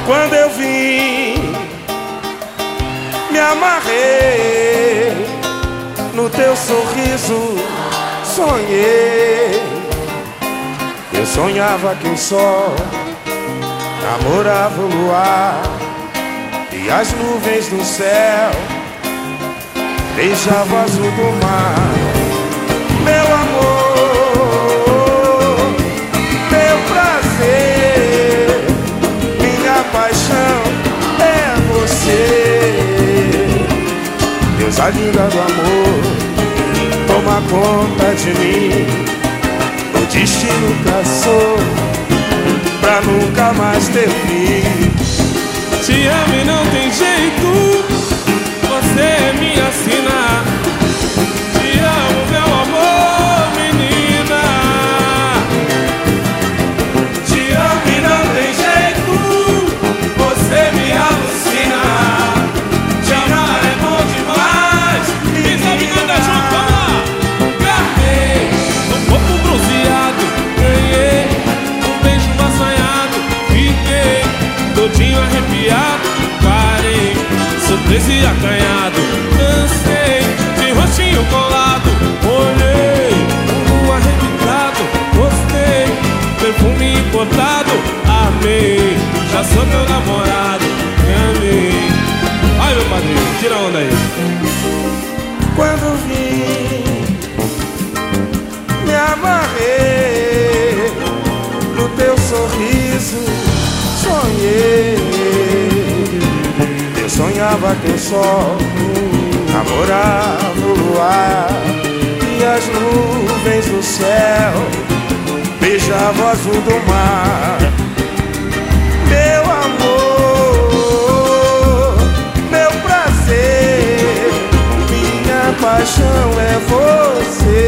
Quando eu vim, me amarrei no teu sorriso, sonhei. Eu sonhava que o sol namorava o luar e as nuvens do céu beijavam o azul do mar. Meu amor, meu prazer, minha paixão é você. Deusa linda do amor, toma conta de mim. O destino traçou pra nunca mais ter fim. Te amo e não tem jeito, você é minha sina. Te amo, meu amor, menina. Te amo e não tem jeito, você me alucina. Te amar é bom demais. Quem sabe canta junto, vamos lá. Ganhei um corpo bronzeado, ganhei um beijo assanhado, fiquei todinho arrepiado, parei, surpreso e acanhado, dancei de rostinho colado, olhei, mundo arrebitado, gostei, perfume importado, amei, já sou teu namorado, me amei. Ai meu padrinho, tira a onda aí. Quando vim, me amarrei no teu sorriso, sonhei. Eu sonhava que o sol namorava o luar e as nuvens do céu beijavam o azul do mar. Meu amor, meu prazer, minha paixão é você.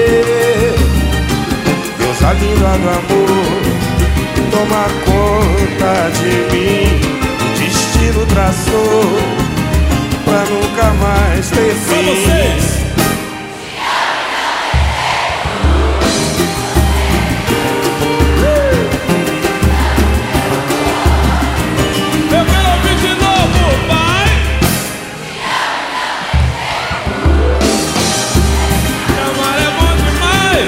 Deusa linda do amor, toma conta de mim. O destino traçou pra nunca mais ter fim. Pra vocês. Eu quero ouvir de novo, vai. Te amar é bom demais.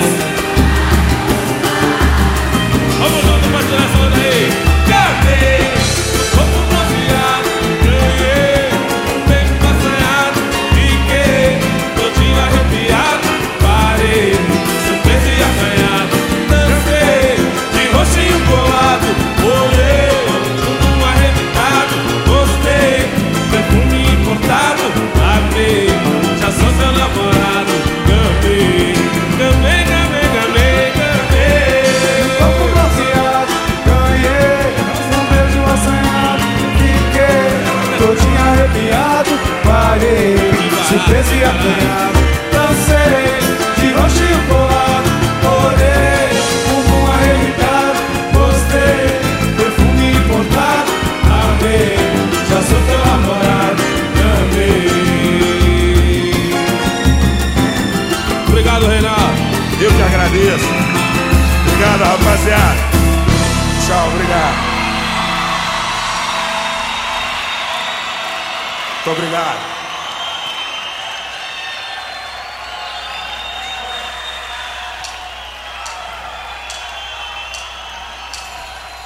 Vamos junto pra tirar essa onda aí. Cantei, corpo bronzeado, ganhei um beijo assanhado, fiquei todinho arrepiado, parei, surpreso e acanhado, dancei de rostinho colado, olhei, tudo arrebitado, gostei, perfume importado, amei, já sou seu namorado, gamei, gamei, gamei, gamei, gamei. Corpo bronzeado, ganhei um beijo assanhado, fiquei todinho arrepiado, parei, surpreso e acanhado, dancei de rostinho colado, olhei, bumbum arrebitado, gostei, perfume importado, amei, já sou teu namorado, amei. Obrigado, Renato. Eu que agradeço. Obrigado, rapaziada. Tchau, obrigado. Muito obrigado.